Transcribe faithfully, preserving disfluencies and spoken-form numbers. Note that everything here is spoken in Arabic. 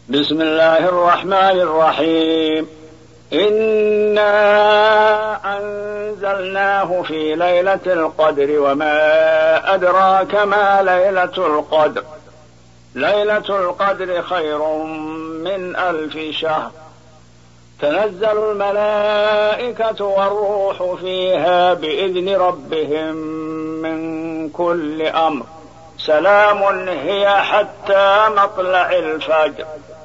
بسم الله الرحمن الرحيم. إنا أنزلناه في ليلة القدر وما أدراك ما ليلة القدر ليلة القدر خير من ألف شهر. تنزل الملائكة والروح فيها بإذن ربهم من كل أمر. سلام هي حتى مطلع الفجر.